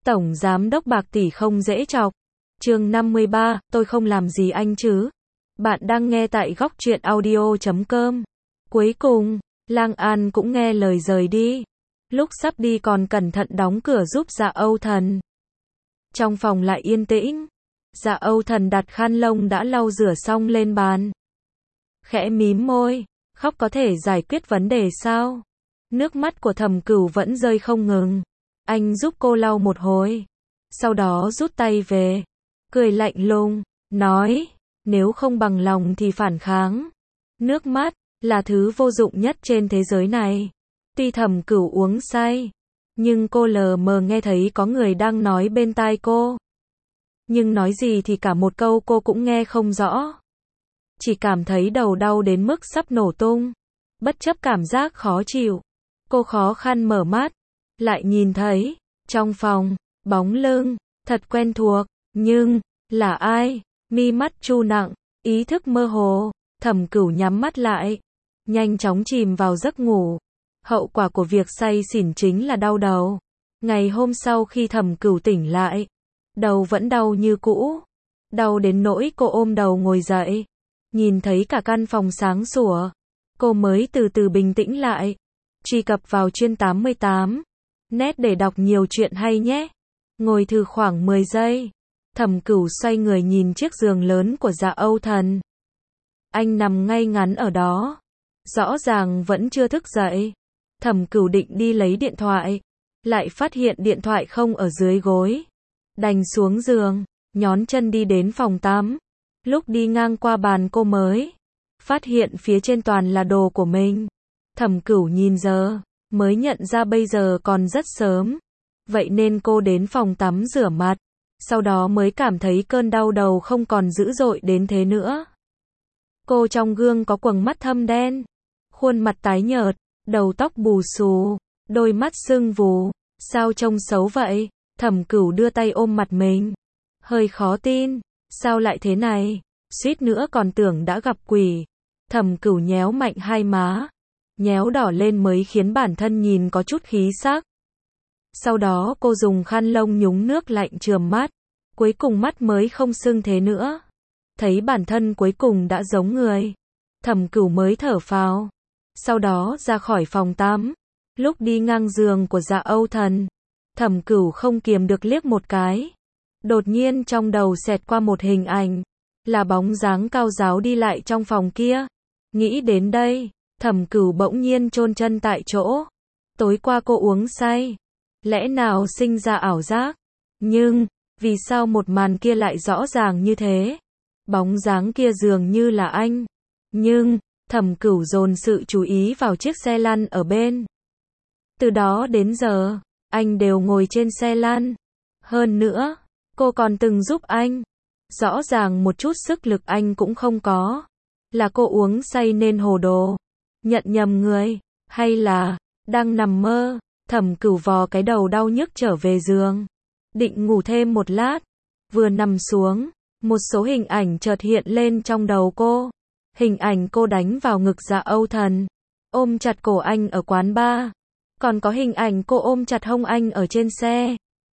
Tổng giám đốc bạc tỷ không dễ chọc. Chương 53, tôi không làm gì anh chứ. Bạn đang nghe tại góc truyện audio.com. Cuối cùng, Lang An cũng nghe lời rời đi. Lúc sắp đi còn cẩn thận đóng cửa giúp Dạ Âu Thần. Trong phòng lại yên tĩnh. Dạ Âu Thần đặt khăn lông đã lau rửa xong lên bàn. Khẽ mím môi, khóc có thể giải quyết vấn đề sao? Nước mắt của Thẩm Cửu vẫn rơi không ngừng. Anh giúp cô lau một hồi. Sau đó rút tay về. Cười lạnh lùng, nói, nếu không bằng lòng thì phản kháng. Nước mắt là thứ vô dụng nhất trên thế giới này. Tuy Thẩm Cửu uống say, nhưng cô lờ mờ nghe thấy có người đang nói bên tai cô. Nhưng nói gì thì cả một câu cô cũng nghe không rõ. Chỉ cảm thấy đầu đau đến mức sắp nổ tung. Bất chấp cảm giác khó chịu, cô khó khăn mở mắt, lại nhìn thấy, trong phòng, bóng lưng, thật quen thuộc, nhưng, là ai? Mi mắt chu nặng, ý thức mơ hồ, Thẩm Cửu nhắm mắt lại, nhanh chóng chìm vào giấc ngủ. Hậu quả của việc say xỉn chính là đau đầu. Ngày hôm sau khi Thẩm Cửu tỉnh lại, đầu vẫn đau như cũ. Đau đến nỗi cô ôm đầu ngồi dậy. Nhìn thấy cả căn phòng sáng sủa, cô mới từ từ bình tĩnh lại. Truy cập vào Truyện 88 net để đọc nhiều chuyện hay nhé. Ngồi thử khoảng 10 giây. Thẩm Cửu xoay người nhìn chiếc giường lớn của Dạ Âu Thần. Anh nằm ngay ngắn ở đó, rõ ràng vẫn chưa thức dậy. Thẩm Cửu định đi lấy điện thoại, lại phát hiện điện thoại không ở dưới gối. Đành xuống giường, nhón chân đi đến phòng tắm. Lúc đi ngang qua bàn cô mới phát hiện phía trên toàn là đồ của mình. Thẩm Cửu nhìn giờ, mới nhận ra bây giờ còn rất sớm. Vậy nên cô đến phòng tắm rửa mặt, sau đó mới cảm thấy cơn đau đầu không còn dữ dội đến thế nữa. Cô trong gương có quầng mắt thâm đen, khuôn mặt tái nhợt, đầu tóc bù xù, đôi mắt sưng vù, sao trông xấu vậy? Thẩm Cửu đưa tay ôm mặt mình, hơi khó tin, sao lại thế này? Suýt nữa còn tưởng đã gặp quỷ. Thẩm Cửu nhéo mạnh hai má, nhéo đỏ lên mới khiến bản thân nhìn có chút khí sắc. Sau đó cô dùng khăn lông nhúng nước lạnh chườm mắt, cuối cùng mắt mới không sưng thế nữa. Thấy bản thân cuối cùng đã giống người, Thẩm Cửu mới thở phào. Sau đó ra khỏi phòng tắm, lúc đi ngang giường của Dạ Âu Thần, Thẩm Cửu không kiềm được liếc một cái. Đột nhiên trong đầu xẹt qua một hình ảnh, là bóng dáng cao ráo đi lại trong phòng kia. Nghĩ đến đây, Thẩm Cửu bỗng nhiên chôn chân tại chỗ. Tối qua cô uống say, lẽ nào sinh ra ảo giác? Nhưng, vì sao một màn kia lại rõ ràng như thế? Bóng dáng kia dường như là anh. Nhưng, Thẩm Cửu dồn sự chú ý vào chiếc xe lăn ở bên. Từ đó đến giờ, anh đều ngồi trên xe lăn. Hơn nữa, cô còn từng giúp anh. Rõ ràng một chút sức lực anh cũng không có. Là cô uống say nên hồ đồ, nhận nhầm người, hay là đang nằm mơ? Thẩm Cửu vò cái đầu đau nhức trở về giường, định ngủ thêm một lát. Vừa nằm xuống, một số hình ảnh chợt hiện lên trong đầu cô. Hình ảnh cô đánh vào ngực Dạ Âu Thần, ôm chặt cổ anh ở quán bar. Còn có hình ảnh cô ôm chặt hông anh ở trên xe.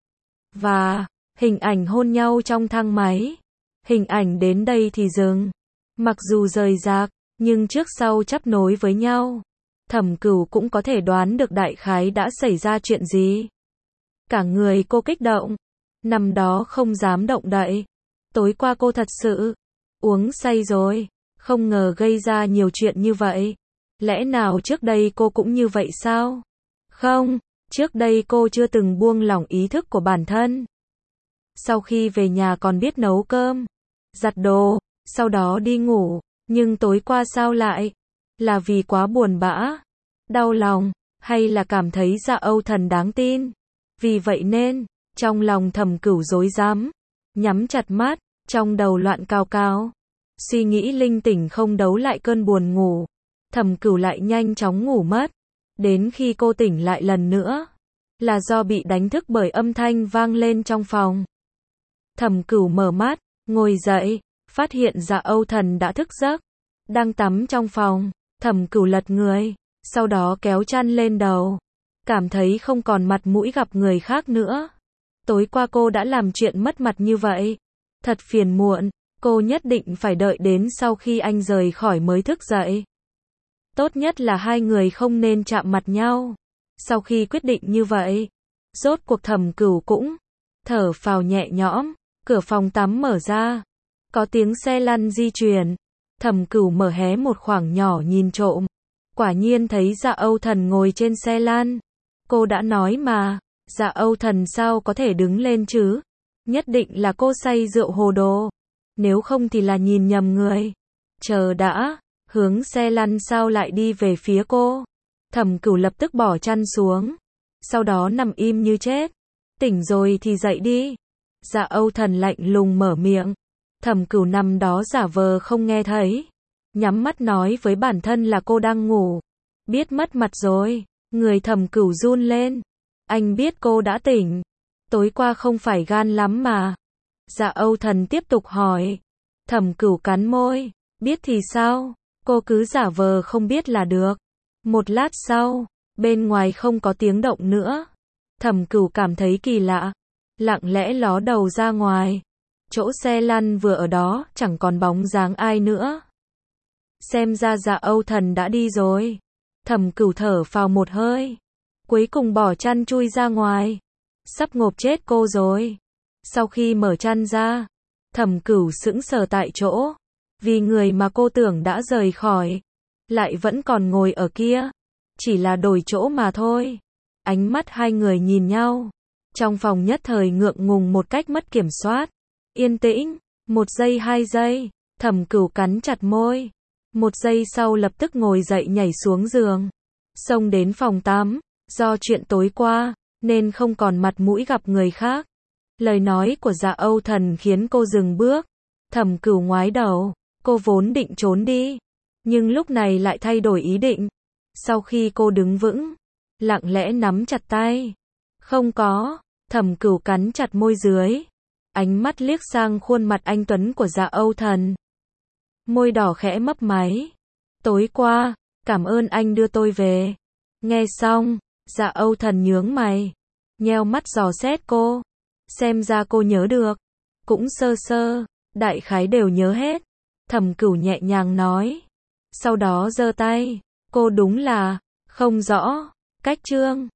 Và hình ảnh hôn nhau trong thang máy. Hình ảnh đến đây thì dừng. Mặc dù rời rạc, nhưng trước sau chắp nối với nhau. Thẩm Cửu cũng có thể đoán được đại khái đã xảy ra chuyện gì. Cả người cô kích động, nằm đó không dám động đậy. Tối qua cô thật sự uống say rồi, không ngờ gây ra nhiều chuyện như vậy. Lẽ nào trước đây cô cũng như vậy sao? Không, trước đây cô chưa từng buông lỏng ý thức của bản thân. Sau khi về nhà còn biết nấu cơm, giặt đồ, sau đó đi ngủ. Nhưng tối qua sao lại? Là vì quá buồn bã, đau lòng, hay là cảm thấy Dạ Âu Thần đáng tin? Vì vậy nên, trong lòng Thẩm Cửu rối rắm, nhắm chặt mắt, trong đầu loạn cào cào. Suy nghĩ linh tỉnh không đấu lại cơn buồn ngủ. Thẩm Cửu lại nhanh chóng ngủ mất. Đến khi cô tỉnh lại lần nữa, là do bị đánh thức bởi âm thanh vang lên trong phòng. Thẩm Cửu mở mắt, ngồi dậy, phát hiện Dạ Âu Thần đã thức giấc, đang tắm trong phòng. Thẩm Cửu lật người, sau đó kéo chăn lên đầu, cảm thấy không còn mặt mũi gặp người khác nữa. Tối qua cô đã làm chuyện mất mặt như vậy. Thật phiền muộn, cô nhất định phải đợi đến sau khi anh rời khỏi mới thức dậy. Tốt nhất là hai người không nên chạm mặt nhau. Sau khi quyết định như vậy, rốt cuộc Thẩm Cửu cũng thở phào nhẹ nhõm, cửa phòng tắm mở ra. Có tiếng xe lăn di chuyển. Thẩm Cửu mở hé một khoảng nhỏ nhìn trộm. Quả nhiên thấy Dạ Âu Thần ngồi trên xe lăn. Cô đã nói mà, Dạ Âu Thần sao có thể đứng lên chứ? Nhất định là cô say rượu hồ đồ. Nếu không thì là nhìn nhầm người. Chờ đã, hướng xe lăn sao lại đi về phía cô? Thẩm Cửu lập tức bỏ chăn xuống. Sau đó nằm im như chết. Tỉnh rồi thì dậy đi. Dạ Âu Thần lạnh lùng mở miệng. Thẩm Cửu nằm đó giả vờ không nghe thấy. Nhắm mắt nói với bản thân là cô đang ngủ. Biết mất mặt rồi. Người Thẩm Cửu run lên. Anh biết cô đã tỉnh. Tối qua không phải gan lắm mà. Dạ Âu Thần tiếp tục hỏi. Thẩm Cửu cắn môi. Biết thì sao? Cô cứ giả vờ không biết là được. Một lát sau, bên ngoài không có tiếng động nữa. Thẩm Cửu cảm thấy kỳ lạ. Lặng lẽ ló đầu ra ngoài. Chỗ xe lăn vừa ở đó, chẳng còn bóng dáng ai nữa. Xem ra Dạ Âu Thần đã đi rồi. Thẩm Cửu thở phào một hơi. Cuối cùng bỏ chăn chui ra ngoài. Sắp ngộp chết cô rồi. Sau khi mở chăn ra, Thẩm Cửu sững sờ tại chỗ. Vì người mà cô tưởng đã rời khỏi, lại vẫn còn ngồi ở kia. Chỉ là đổi chỗ mà thôi. Ánh mắt hai người nhìn nhau. Trong phòng nhất thời ngượng ngùng một cách mất kiểm soát. Yên tĩnh, 1 giây 2 giây, Thẩm Cửu cắn chặt môi. 1 giây sau lập tức ngồi dậy nhảy xuống giường. Xông đến phòng tắm. Do chuyện tối qua, nên không còn mặt mũi gặp người khác. Lời nói của Dạ Âu Thần khiến cô dừng bước. Thẩm Cửu ngoái đầu, cô vốn định trốn đi. Nhưng lúc này lại thay đổi ý định. Sau khi cô đứng vững, lặng lẽ nắm chặt tay. Không có, Thẩm Cửu cắn chặt môi dưới. Ánh mắt liếc sang khuôn mặt anh tuấn của Dạ Âu Thần. Môi đỏ khẽ mấp máy. Tối qua, cảm ơn anh đưa tôi về. Nghe xong, Dạ Âu Thần nhướng mày. Nheo mắt dò xét cô. Xem ra cô nhớ được. Cũng sơ sơ, đại khái đều nhớ hết. Thẩm Cửu nhẹ nhàng nói. Sau đó giơ tay. Cô đúng là không rõ. Cách trương.